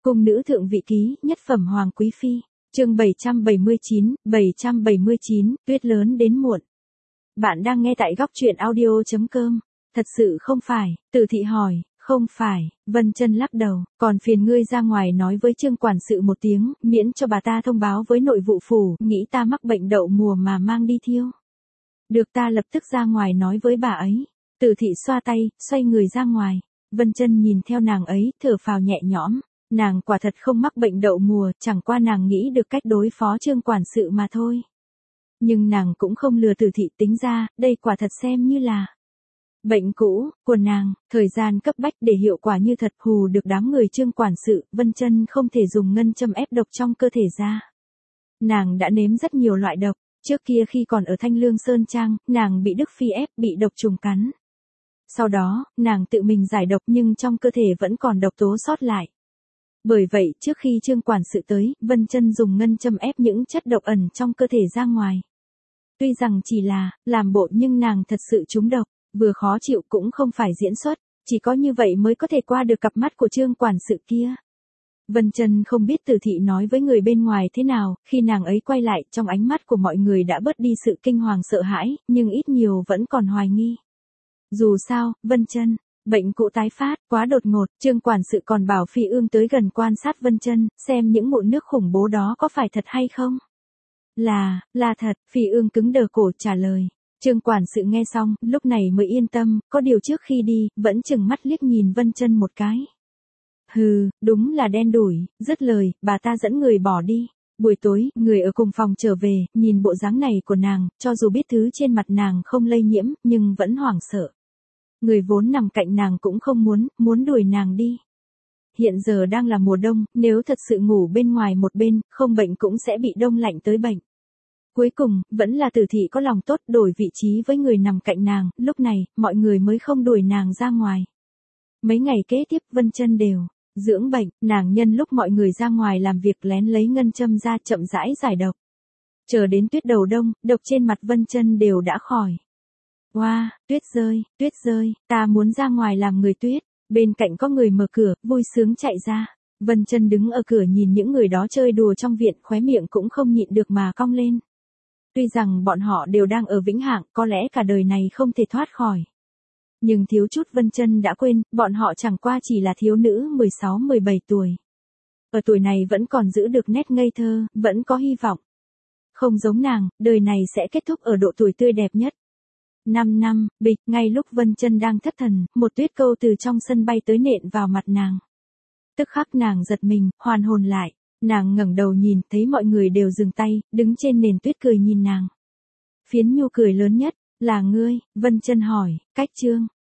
Cung nữ thượng vị ký, nhất phẩm hoàng quý phi. Chương 779, tuyết lớn đến muộn. Bạn đang nghe tại góc truyện audio.com. Thật sự không phải, Từ Thị hỏi. Không phải, Vân Chân lắc đầu, còn phiền ngươi ra ngoài nói với Trương quản sự một tiếng, miễn cho bà ta thông báo với nội vụ phủ, nghĩ ta mắc bệnh đậu mùa mà mang đi thiêu. Được, ta lập tức ra ngoài nói với bà ấy. Từ Thị xoa tay, xoay người ra ngoài. Vân Chân nhìn theo nàng ấy, thở phào nhẹ nhõm. Nàng quả thật không mắc bệnh đậu mùa, chẳng qua nàng nghĩ được cách đối phó Trương quản sự mà thôi. Nhưng nàng cũng không lừa Từ Thị, tính ra, đây quả thật xem như là bệnh cũ của nàng, thời gian cấp bách để hiệu quả như thật hù được đám người Trương quản sự, Vân Chân không thể dùng ngân châm ép độc trong cơ thể ra. Nàng đã nếm rất nhiều loại độc, trước kia khi còn ở Thanh Lương Sơn Trang, nàng bị Đức Phi ép, bị độc trùng cắn. Sau đó, nàng tự mình giải độc nhưng trong cơ thể vẫn còn độc tố sót lại. Bởi vậy, trước khi Trương quản sự tới, Vân Chân dùng ngân châm ép những chất độc ẩn trong cơ thể ra ngoài. Tuy rằng chỉ là làm bộ nhưng nàng thật sự trúng độc, vừa khó chịu cũng không phải diễn xuất, chỉ có như vậy mới có thể qua được cặp mắt của Trương quản sự kia. Vân Chân không biết Từ Thị nói với người bên ngoài thế nào, khi nàng ấy quay lại, trong ánh mắt của mọi người đã bớt đi sự kinh hoàng sợ hãi, nhưng ít nhiều vẫn còn hoài nghi. Dù sao, Vân Chân, bệnh cũ tái phát, quá đột ngột, Trương quản sự còn bảo Phi Ương tới gần quan sát Vân Chân, xem những mụn nước khủng bố đó có phải thật hay không. Là thật, Phi Ương cứng đờ cổ trả lời. Trương quản sự nghe xong, lúc này mới yên tâm, có điều trước khi đi, vẫn chừng mắt liếc nhìn Vân Chân một cái. Hừ, đúng là đen đủi, dứt lời, bà ta dẫn người bỏ đi. Buổi tối, người ở cùng phòng trở về, nhìn bộ dáng này của nàng, cho dù biết thứ trên mặt nàng không lây nhiễm, nhưng vẫn hoảng sợ. Người vốn nằm cạnh nàng cũng không muốn đuổi nàng đi. Hiện giờ đang là mùa đông, nếu thật sự ngủ bên ngoài một bên, không bệnh cũng sẽ bị đông lạnh tới bệnh. Cuối cùng, vẫn là Từ Thị có lòng tốt đổi vị trí với người nằm cạnh nàng, lúc này, mọi người mới không đuổi nàng ra ngoài. Mấy ngày kế tiếp Vân Chân đều dưỡng bệnh, nàng nhân lúc mọi người ra ngoài làm việc lén lấy ngân châm ra chậm rãi giải độc. Chờ đến tuyết đầu đông, độc trên mặt Vân Chân đều đã khỏi. Wow, tuyết rơi, ta muốn ra ngoài làm người tuyết. Bên cạnh có người mở cửa, vui sướng chạy ra. Vân Chân đứng ở cửa nhìn những người đó chơi đùa trong viện, khóe miệng cũng không nhịn được mà cong lên. Tuy rằng bọn họ đều đang ở vĩnh hạng, có lẽ cả đời này không thể thoát khỏi. Nhưng thiếu chút Vân Chân đã quên, bọn họ chẳng qua chỉ là thiếu nữ 16-17 tuổi. Ở tuổi này vẫn còn giữ được nét ngây thơ, vẫn có hy vọng. Không giống nàng, đời này sẽ kết thúc ở độ tuổi tươi đẹp nhất. 5 năm, bịch, ngay lúc Vân Chân đang thất thần, một tuyết câu từ trong sân bay tới nện vào mặt nàng. Tức khắc nàng giật mình, hoàn hồn lại. Nàng ngẩng đầu nhìn, thấy mọi người đều dừng tay, đứng trên nền tuyết cười nhìn nàng. Phiến Nhu cười lớn nhất, là ngươi, Vân Chân hỏi, cách Trương